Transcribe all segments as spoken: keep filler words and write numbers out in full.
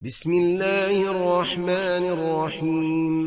بسم الله الرحمن الرحيم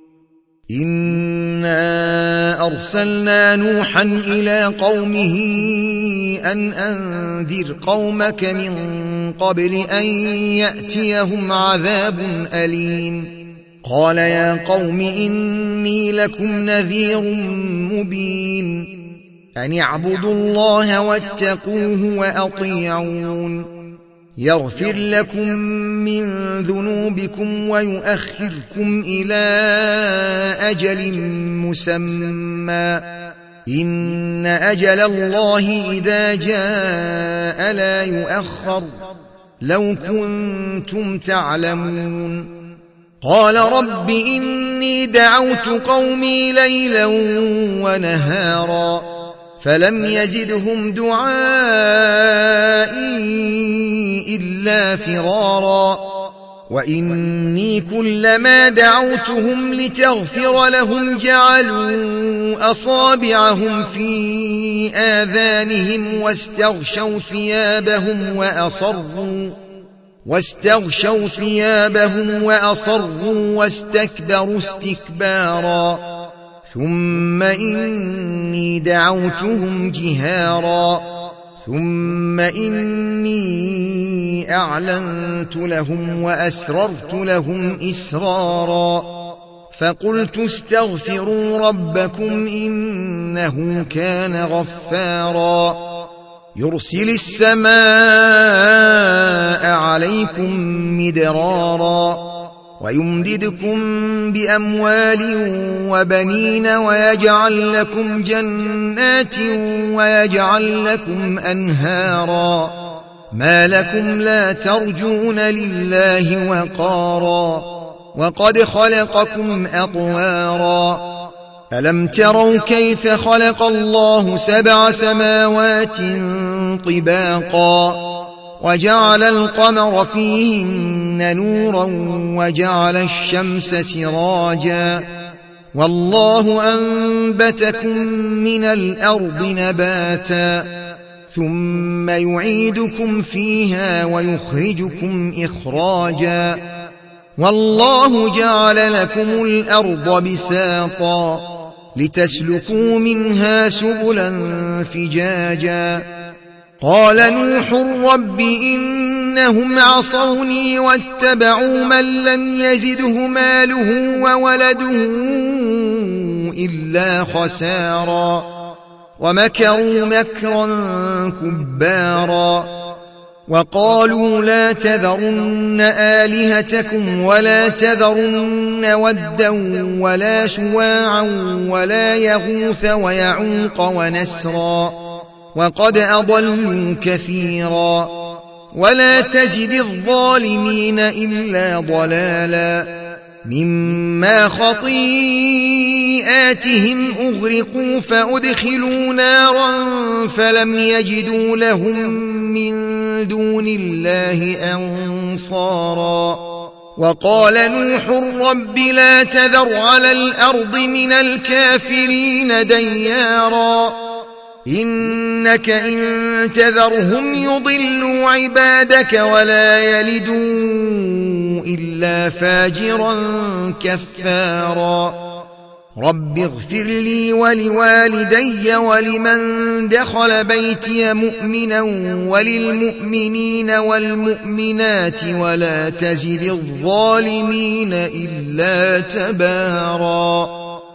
إنا أرسلنا نوحا إلى قومه أن أنذر قومك من قبل أن يأتيهم عذاب أليم قال يا قوم إني لكم نذير مبين أن اعبدوا الله واتقوه وأطيعون يغفر لكم من ذنوبكم ويؤخركم إلى أجل مسمى إن أجل الله إذا جاء لا يؤخر لو كنتم تعلمون قال رب إني دعوت قومي ليلا ونهارا فلم يزدهم دعائي إلا فرارا وإني كلما دعوتهم لتغفر لهم جعلوا أصابعهم في آذانهم واستغشوا ثيابهم وأصروا واستغشوا ثيابهم وأصروا واستكبروا استكبارا ثم إني دعوتهم جهارا ثم إني أعلنت لهم وأسررت لهم إسرارا فقلت استغفروا ربكم إنه كان غفارا يرسل السماء عليكم مدرارا ويمددكم بأموال وبنين ويجعل لكم جنات ويجعل لكم أنهارا ما لكم لا ترجون لله وقارا وقد خلقكم أطوارا ألم تروا كيف خلق الله سبع سماوات طباقا وجعل القمر فيهن نورا وجعل الشمس سراجا والله أنبتكم من الأرض نباتا ثم يعيدكم فيها ويخرجكم إخراجا والله جعل لكم الأرض بساطا لتسلكوا منها سبلا فجاجا قال نوح رب إنهم عصوني واتبعوا من لم يزده ماله وولده إلا خسارا ومكروا مكرا كبارا وقالوا لا تذرن آلهتكم ولا تذرن ودا ولا سواعا ولا يغوث ويعوق ونسرا وقد أضلوا كثيرا ولا تزد الظالمين إلا ضلالا مما خطيئاتهم أغرقوا فأدخلوا نارا فلم يجدوا لهم من دون الله أنصارا وقال نوح رب لا تذر على الأرض من الكافرين ديارا إنك إن تذرهم يضلوا عبادك ولا يلدوا إلا فاجرا كفارا رب اغفر لي ولوالدي ولمن دخل بيتي مؤمنا وللمؤمنين والمؤمنات ولا تزد الظالمين إلا تبارا.